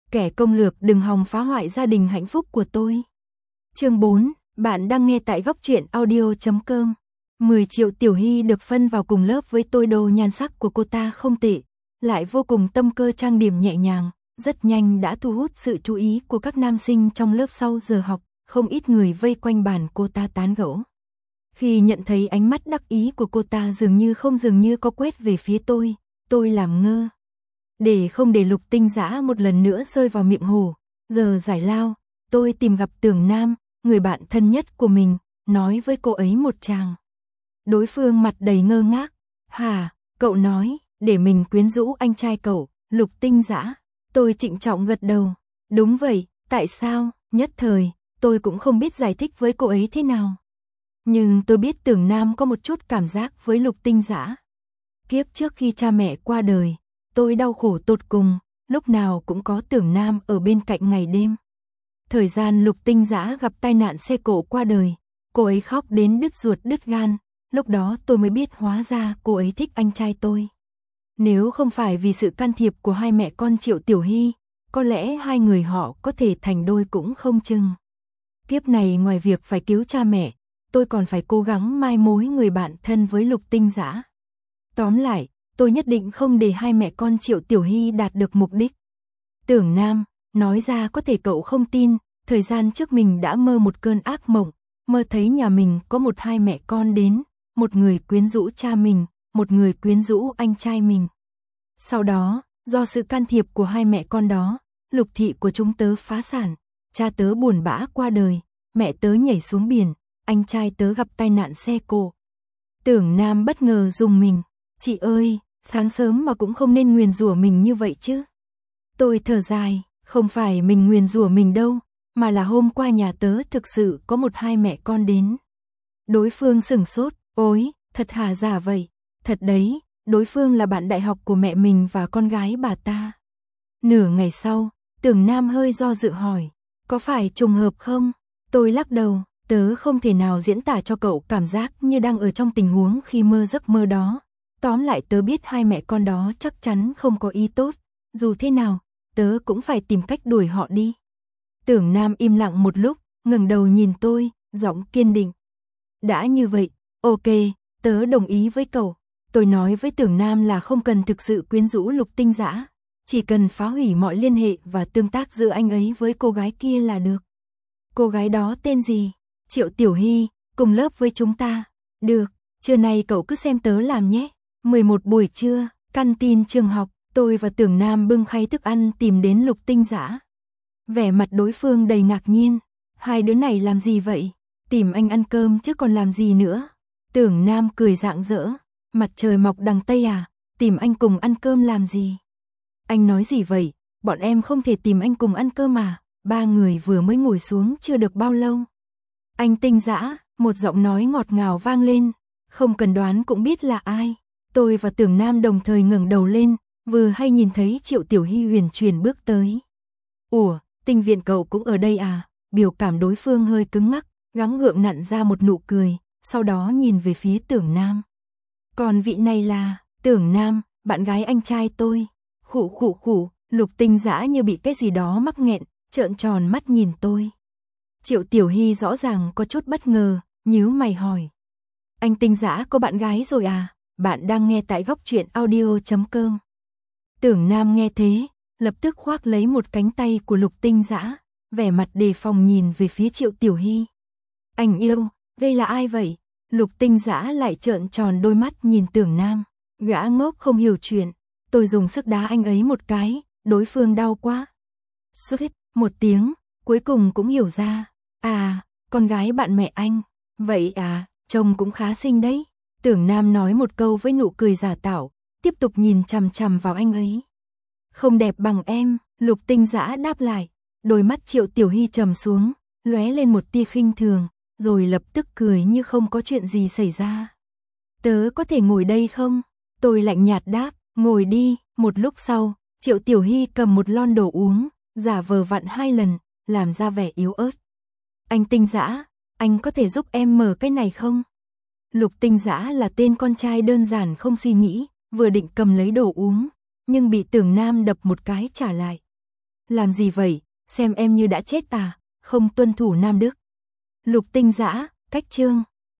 kẻ công lược đừng hòng phá hoại gia đình hạnh phúc của tôi. Chương 4, bạn đang nghe tại góc truyện audio.com. 10 Triệu Tiểu Hy được phân vào cùng lớp với tôi, đồ nhan sắc của cô ta không tệ, lại vô cùng tâm cơ trang điểm nhẹ nhàng, rất nhanh đã thu hút sự chú ý của các nam sinh trong lớp. Sau giờ học, không ít người vây quanh bàn cô ta tán gẫu. Khi nhận thấy ánh mắt đắc ý của cô ta dường như có quét về phía tôi làm ngơ. Để không để Lục Tinh Dã một lần nữa rơi vào miệng hổ, giờ giải lao, tôi tìm gặp Tưởng Nam, người bạn thân nhất của mình, nói với cô ấy một tràng. Đối phương mặt đầy ngơ ngác. Hả, cậu nói, để mình quyến rũ anh trai cậu, Lục Tinh Dã. Tôi trịnh trọng gật đầu. Đúng vậy, tại sao? Nhất thời, tôi cũng không biết giải thích với cô ấy thế nào. Nhưng tôi biết Tưởng Nam có một chút cảm giác với Lục Tinh Dã. Kiếp trước khi cha mẹ qua đời, tôi đau khổ tột cùng, lúc nào cũng có Tưởng Nam ở bên cạnh ngày đêm. Thời gian Lục Tinh Dã gặp tai nạn xe cộ qua đời, cô ấy khóc đến đứt ruột đứt gan, lúc đó tôi mới biết hóa ra cô ấy thích anh trai tôi. Nếu không phải vì sự can thiệp của hai mẹ con Triệu Tiểu Hy, có lẽ hai người họ có thể thành đôi cũng không chừng. Kiếp này ngoài việc phải cứu cha mẹ, tôi còn phải cố gắng mai mối người bạn thân với Lục Tinh Dã. Tóm lại, tôi nhất định không để hai mẹ con Triệu Tiểu Hy đạt được mục đích. Tưởng Nam, nói ra có thể cậu không tin, thời gian trước mình đã mơ một cơn ác mộng, mơ thấy nhà mình có một hai mẹ con đến, một người quyến rũ cha mình, một người quyến rũ anh trai mình. Sau đó, do sự can thiệp của hai mẹ con đó, Lục thị của chúng tớ phá sản, cha tớ buồn bã qua đời, mẹ tớ nhảy xuống biển, anh trai tớ gặp tai nạn xe cộ. Tưởng Nam bất ngờ rùng mình. Chị ơi, sáng sớm mà cũng không nên nguyền rủa mình như vậy chứ. Tôi thở dài, không phải mình nguyền rủa mình đâu, mà là hôm qua nhà tớ thực sự có một hai mẹ con đến. Đối phương sửng sốt, ôi, thật hả? Giả vậy? Thật đấy, đối phương là bạn đại học của mẹ mình và con gái bà ta. Nửa ngày sau, Tưởng Nam hơi do dự hỏi, có phải trùng hợp không? Tôi lắc đầu, tớ không thể nào diễn tả cho cậu cảm giác như đang ở trong tình huống khi mơ giấc mơ đó. Tóm lại tớ biết hai mẹ con đó chắc chắn không có ý tốt, dù thế nào, tớ cũng phải tìm cách đuổi họ đi. Tưởng Nam im lặng một lúc, ngẩng đầu nhìn tôi, giọng kiên định. Đã như vậy, ok, tớ đồng ý với cậu. Tôi nói với Tưởng Nam là không cần thực sự quyến rũ Lục Tinh Dã, chỉ cần phá hủy mọi liên hệ và tương tác giữa anh ấy với cô gái kia là được. Cô gái đó tên gì? Triệu Tiểu Hy, cùng lớp với chúng ta. Được, trưa nay cậu cứ xem tớ làm nhé. 11 buổi trưa, căn tin trường học, tôi và Tưởng Nam bưng khay thức ăn tìm đến Lục Tinh Dã. Vẻ mặt đối phương đầy ngạc nhiên. Hai đứa này làm gì vậy? Tìm anh ăn cơm chứ còn làm gì nữa? Tưởng Nam cười rạng rỡ. Mặt trời mọc đằng Tây à? Tìm anh cùng ăn cơm làm gì? Anh nói gì vậy? Bọn em không thể tìm anh cùng ăn cơm à? Ba người vừa mới ngồi xuống chưa được bao lâu. Anh Tinh Dã, một giọng nói ngọt ngào vang lên. Không cần đoán cũng biết là ai. Tôi và Tưởng Nam đồng thời ngẩng đầu lên, vừa hay nhìn thấy Triệu Tiểu Hy huyền chuyển bước tới. Ủa, Tinh Viện cậu cũng ở đây à? Biểu cảm đối phương hơi cứng ngắc, gắng gượng nặn ra một nụ cười, sau đó nhìn về phía Tưởng Nam. Còn vị này là, Tưởng Nam, bạn gái anh trai tôi. Khụ, Lục Tinh Dã như bị cái gì đó mắc nghẹn, trợn tròn mắt nhìn tôi. Triệu Tiểu Hy rõ ràng có chút bất ngờ, nhíu mày hỏi. Anh Tinh Dã có bạn gái rồi à? Bạn đang nghe tại góc truyện audio.com. Tưởng Nam nghe thế, lập tức khoác lấy một cánh tay của Lục Tinh Dã, vẻ mặt đề phòng nhìn về phía Triệu Tiểu Hy. Anh yêu, đây là ai vậy? Lục Tinh Dã lại trợn tròn đôi mắt nhìn Tưởng Nam. Gã ngốc không hiểu chuyện. Tôi dùng sức đá anh ấy một cái, đối phương đau quá. Suýt, một tiếng, cuối cùng cũng hiểu ra. À, con gái bạn mẹ anh. Vậy à, trông cũng khá xinh đấy. Tưởng Nam nói một câu với nụ cười giả tạo, tiếp tục nhìn chằm chằm vào anh ấy. Không đẹp bằng em, Lục Tinh Dã đáp lại. Đôi mắt Triệu Tiểu Hy trầm xuống, lóe lên một tia khinh thường, rồi lập tức cười như không có chuyện gì xảy ra. Tớ có thể ngồi đây không? Tôi lạnh nhạt đáp, ngồi đi. Một lúc sau, Triệu Tiểu Hy cầm một lon đồ uống, giả vờ vặn 2 lần, làm ra vẻ yếu ớt. Anh Tinh Dã, anh có thể giúp em mở cái này không? Lục Tinh Dã là tên con trai đơn giản không suy nghĩ, vừa định cầm lấy đồ uống, nhưng bị Tưởng Nam đập một cái trả lại. Làm gì vậy, xem em như đã chết à, không tuân thủ nam đức. Lục Tinh Dã, cách chương.